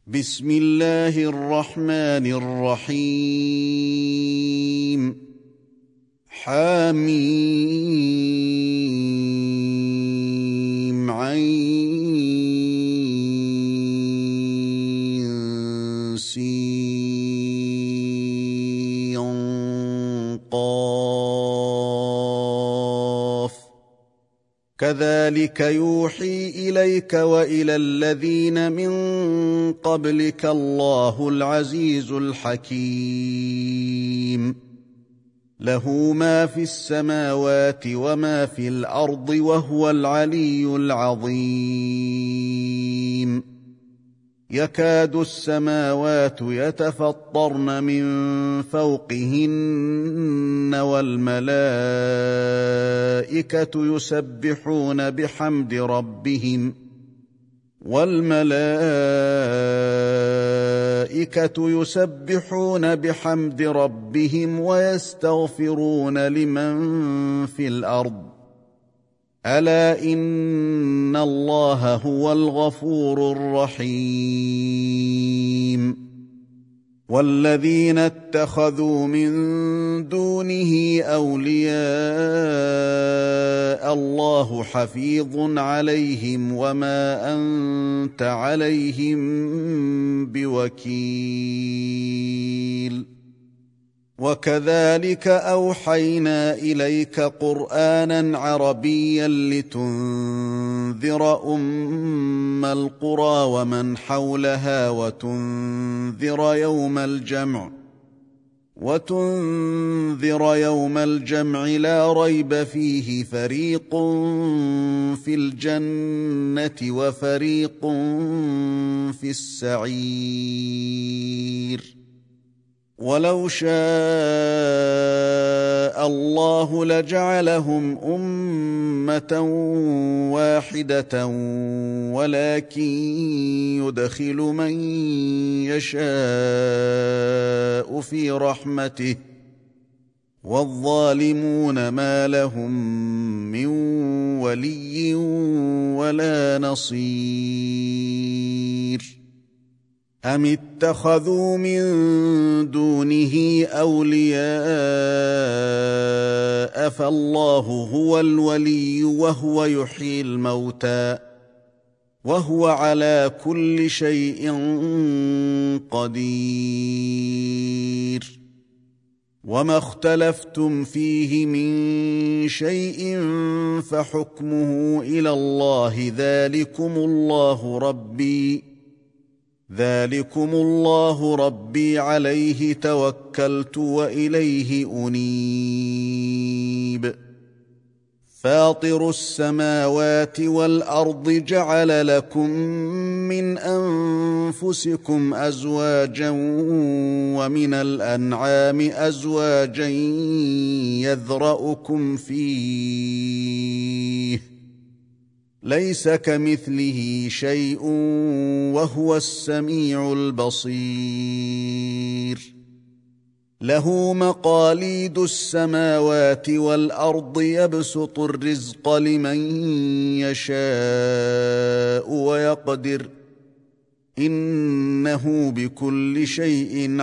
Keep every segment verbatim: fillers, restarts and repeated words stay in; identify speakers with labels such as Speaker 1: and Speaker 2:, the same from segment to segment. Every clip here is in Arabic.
Speaker 1: بسم الله الرحمن الرحيم حميم عين سين قاف كذلك يوحي إليك وإلى الذين من قبلك الله العزيز الحكيم له ما في السماوات وما في الأرض وهو العلي العظيم يكاد السماوات يتفطرن من فوقهن والملائكة يسبحون بحمد ربهم والملائكة يسبحون بحمد ربهم ويستغفرون لمن في الأرض ألا إن الله هو الغفور الرحيم والذين اتخذوا من دونه أولياء الله حفيظ عليهم وما أنت عليهم بوكيل وكذلك أوحينا إليك قرآنا عربيا لتنذر أم القرى ومن حولها وتنذر يوم الجمع وتنذر يوم الجمع لا ريب فيه فريق في الجنة وفريق في السعير ولو شاء الله لجعلهم أمة واحدة ولكن يدخل من يشاء في رحمته والظالمون ما لهم من ولي ولا نصير أم اتخذوا من دونه أولياء فالله هو الولي وهو يحيي الموتى وهو على كل شيء قدير وما اختلفتم فيه من شيء فحكمه إلى الله ذلكم الله ربي ذلكم الله ربي عليه توكلت وإليه أنيب فاطر السماوات والأرض جعل لكم من أنفسكم أزواجا ومن الأنعام أزواجا يذرأكم فيه ليس كمثله شيء وهو السميع البصير له مقاليد السماوات والأرض يبسط الرزق لمن يشاء ويقدر إنه بكل شيء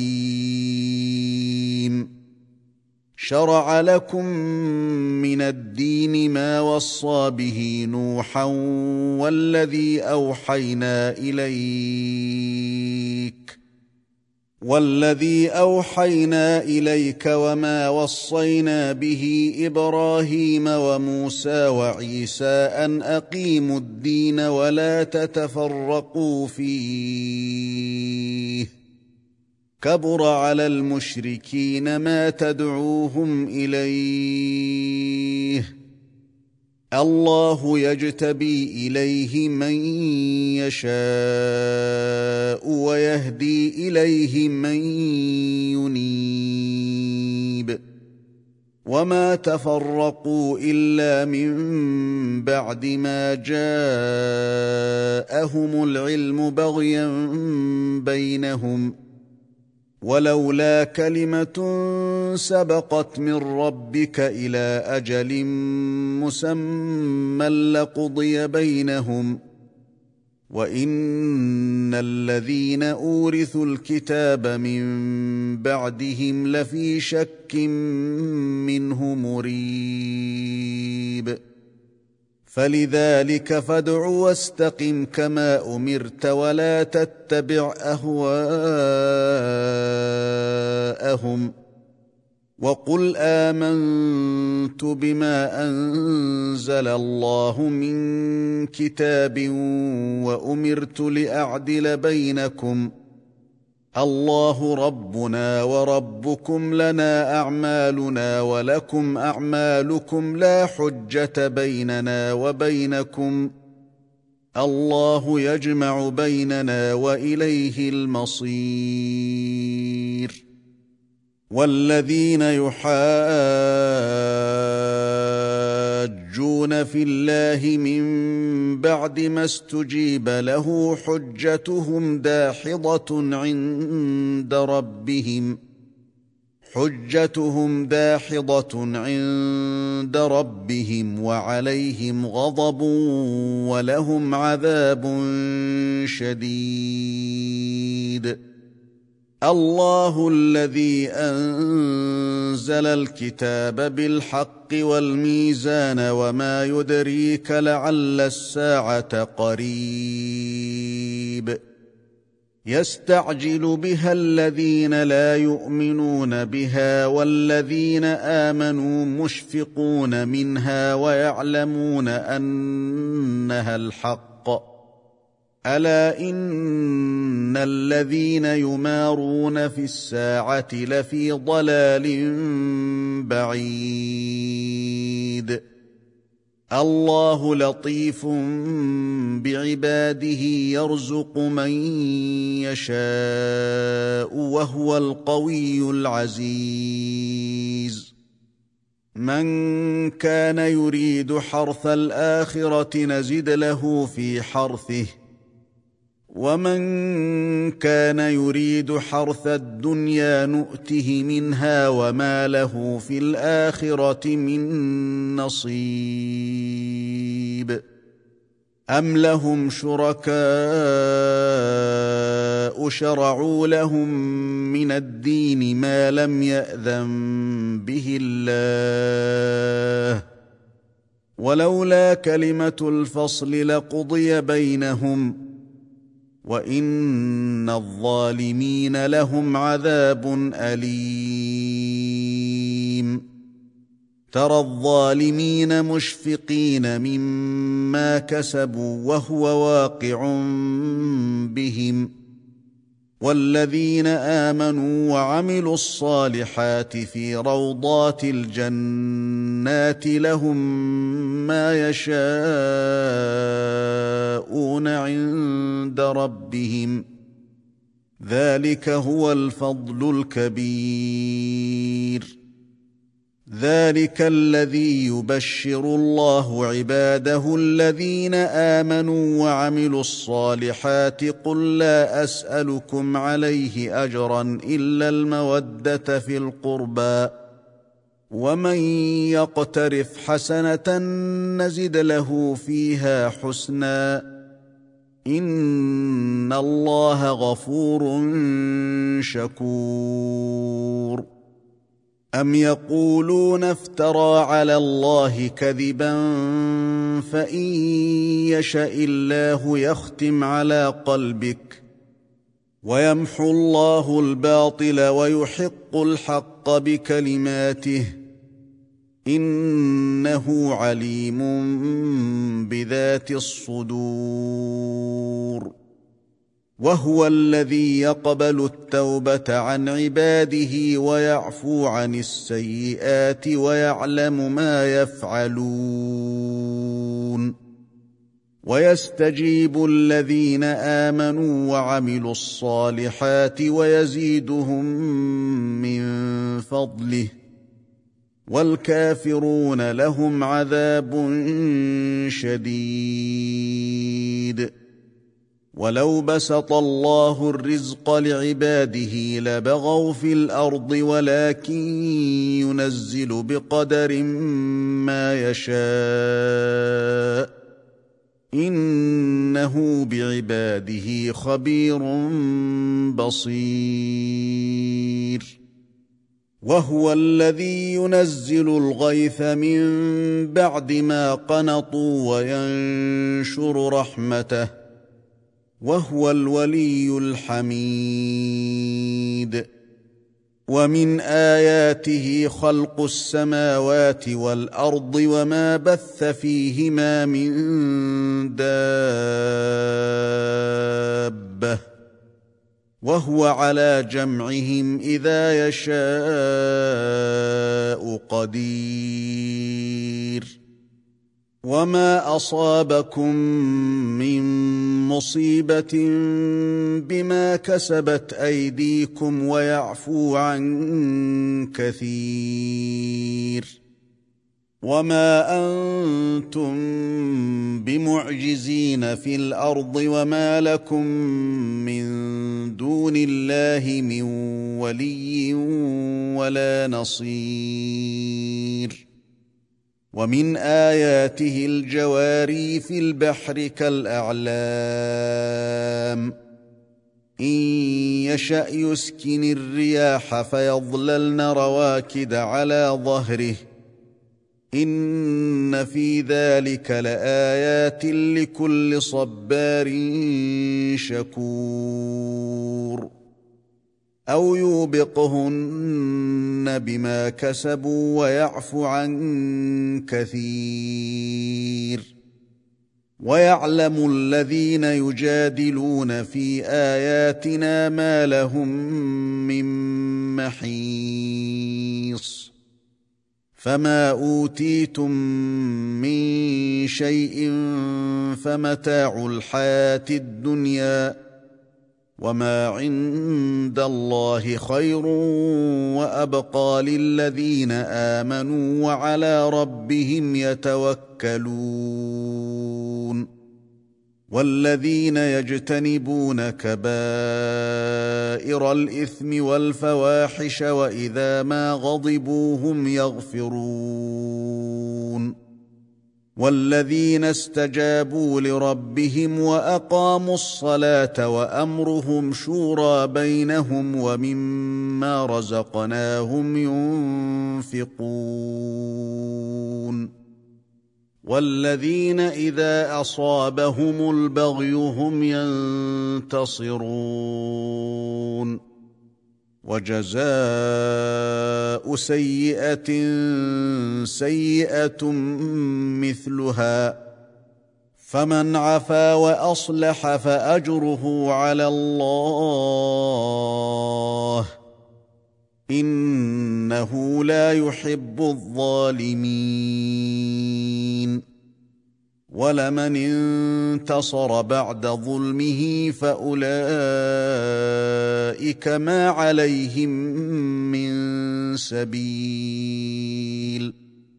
Speaker 1: عليم شرع لكم من الدين ما وصى به نوحا والذي أوحينا إليك والذي أوحينا إليك وما وصينا به إبراهيم وموسى وعيسى أن أقيموا الدين ولا تتفرقوا فيه كبر على المشركين ما تدعوهم إليه الله يجتبي إليه من يشاء ويهدي إليه من ينيب وما تفرقوا إلا من بعد ما جاءهم العلم بغيا بينهم ولولا كلمة سبقت من ربك إلى أجل مسمى لقضي بينهم وان الذين اورثوا الكتاب من بعدهم لفي شك منه مريب فلذلك فادع واستقم كما امرت ولا تتبع اهواءهم وقل آمنت بما أنزل الله من كتاب وأمرت لأعدل بينكم الله ربنا وربكم لنا أعمالنا ولكم أعمالكم لا حجة بيننا وبينكم الله يجمع بيننا وإليه المصير والذين يحاجون في الله من بعد ما استجيب له حجتهم داحضة عند ربهم حجتهم داحضة عند ربهم وعليهم غضب ولهم عذاب شديد الله الذي أنزل الكتاب بالحق والميزان وما يدريك لعل الساعة قريب يستعجل بها الذين لا يؤمنون بها والذين آمنوا مشفقون منها ويعلمون أنها الحق ألا إن الذين يمارون في الساعة لفي ضلال بعيد الله لطيف بعباده يرزق من يشاء وهو القوي العزيز من كان يريد حرث الآخرة نزد له في حرثه ومن كان يريد حرث الدنيا نؤته منها وما له في الآخرة من نصيب أم لهم شركاء شرعوا لهم من الدين ما لم يأذن به الله ولولا كلمة الفصل لقضي بينهم وإن الظالمين لهم عذاب أليم ترى الظالمين مشفقين مما كسبوا وهو واقع بهم والذين آمنوا وعملوا الصالحات في روضات الجنات لهم ما يشاءون عند ربهم ذلك هو الفضل الكبير ذلك الذي يبشر الله عباده الذين آمنوا وعملوا الصالحات قل لا أسألكم عليه أجرا إلا المودة في القربى ومن يقترف حسنة نزد له فيها حسنا إن الله غفور شكور أم يقولون افترى على الله كذبا فإن يشأ الله يختم على قلبك ويمحو الله الباطل ويحق الحق بكلماته إنه عليم بذات الصدور وهو الذي يقبل التوبة عن عباده ويعفو عن السيئات ويعلم ما يفعلون ويستجيب الذين آمنوا وعملوا الصالحات ويزيدهم من فضله والكافرون لهم عذاب شديد ولو بسط الله الرزق لعباده لبغوا في الأرض ولكن ينزل بقدر ما يشاء إنه بعباده خبير بصير. وهو الذي ينزل الغيث من بعد ما قنطوا وينشر رحمته وهو الولي الحميد. ومن آياته خلق السماوات والأرض وما بث فيهما من دابة وهو على جمعهم إذا يشاء قدير. وما أصابكم من مصيبة بما كسبت أيديكم ويعفو عن كثير. وما أنتم بمعجزين في الأرض وما لكم من دون الله من ولي ولا نصير. ومن آياته الجواري في البحر كالأعلام إن يشأ يسكن الرياح فيظللن رواكد على ظهره إن في ذلك لآيات لكل صبار شكور. أو يوبقهن بما كسبوا ويعفو عن كثير. ويعلم الذين يجادلون في آياتنا ما لهم من محيص. فما أوتيتم من شيء فمتاع الحياة الدنيا وما عند الله خير وأبقى للذين آمنوا وعلى ربهم يتوكلون. والذين يجتنبون كبائر الإثم والفواحش وإذا ما غضبوا هم يغفرون. والذين استجابوا لربهم وأقاموا الصلاة وأمرهم شورى بينهم ومما رزقناهم ينفقون. والذين إذا أصابهم البغي هم ينتصرون. وجزاء سيئة سيئة مثلها فمن عفا وأصلح فأجره على الله إنه لا يحب الظالمين. ولمن انتصر بعد ظلمه فأولئك ما عليهم من سبيل.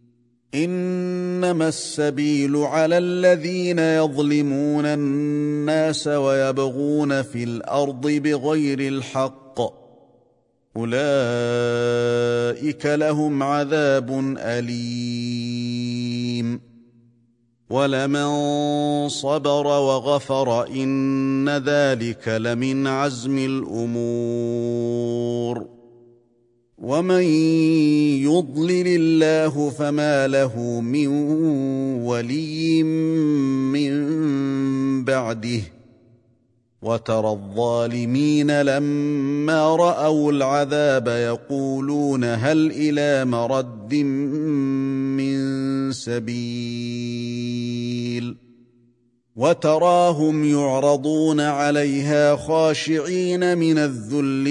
Speaker 1: إنما السبيل على الذين يظلمون الناس ويبغون في الأرض بغير الحق أولئك لهم عذاب أليم. ولمن صبر وغفر إن ذلك لمن عزم الأمور. ومن يضلل الله فما له من ولي من بعده. وترى الظالمين لما رأوا العذاب يقولون هل إلى مرد من سبيل. وتراهم يعرضون عليها خاشعين من الذل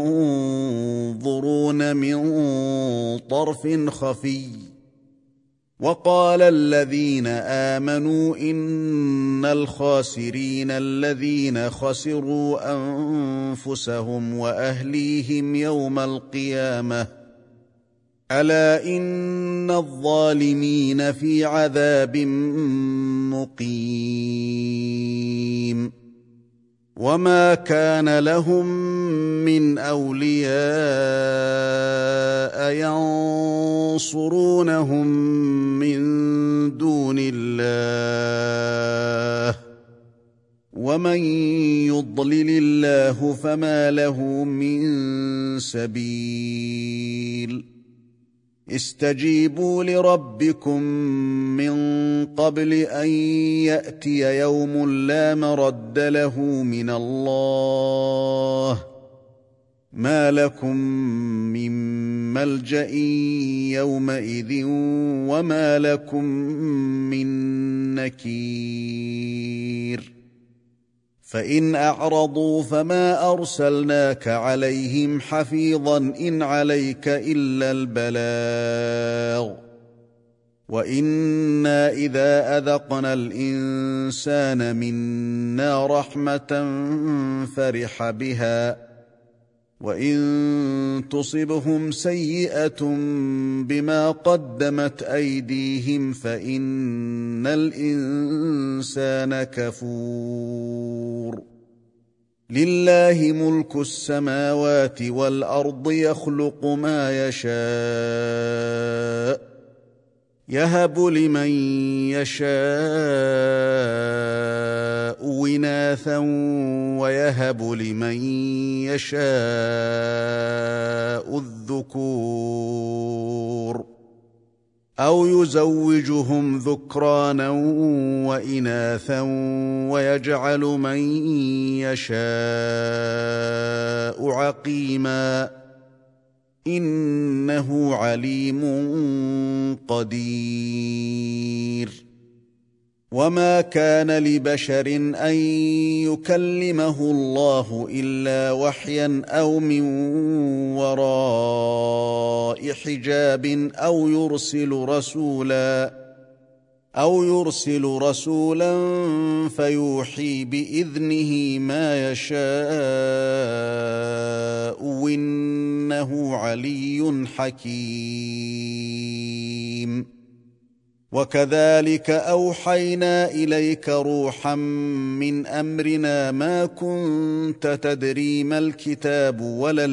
Speaker 1: ينظرون من طرف خفي. وقال الذين آمنوا إن الخاسرين الذين خسروا أنفسهم وأهليهم يوم القيامة ألا إن الظالمين في عذاب مقيم. وما كان لهم من أولياء ينصرونهم من دون الله ومن يضلل الله فما له من سبيل استجيبوا لربكم من قبل أن يأتي يوم لا مرد له من الله ما لكم من ملجأ يومئذ وما لكم من نكير فإن أعرضوا فما أرسلناك عليهم حفيظا إن عليك إلا البلاغ وإنا إذا أذقنا الإنسان منا رحمة فرح بها وإن تصبهم سيئة بما قدمت أيديهم فإن الإنسان كفور لله ملك السماوات والأرض يخلق ما يشاء يهب لمن يشاء إناثا ويهب لمن يشاء الذكور أو يزوجهم ذكرانا وإناثا ويجعل من يشاء عقيما إنه عليم قدير وما كان لبشر أن يكلمه الله إلا وحيا أو من وراء حجاب أو يرسل رسولا أو يرسل رسولا فيوحي بإذنه ما يشاء إنه علي حكيم وكذلك أوحينا إليك روحا من أمرنا ما كنت تدري ما الكتاب ولا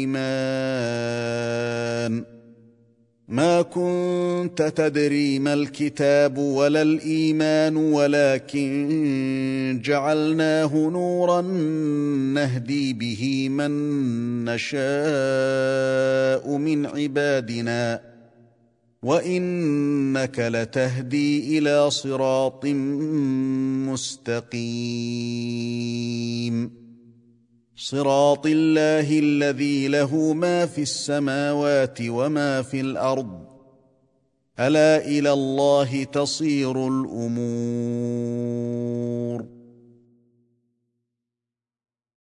Speaker 1: الإيمان ما كنت تدري ما الكتاب ولا الإيمان ولكن جعلناه نورا نهدي به من نشاء من عبادنا وإنك لتهدي إلى صراط مستقيم صراط الله الذي له ما في السماوات وما في الأرض ألا إلى الله تصير الأمور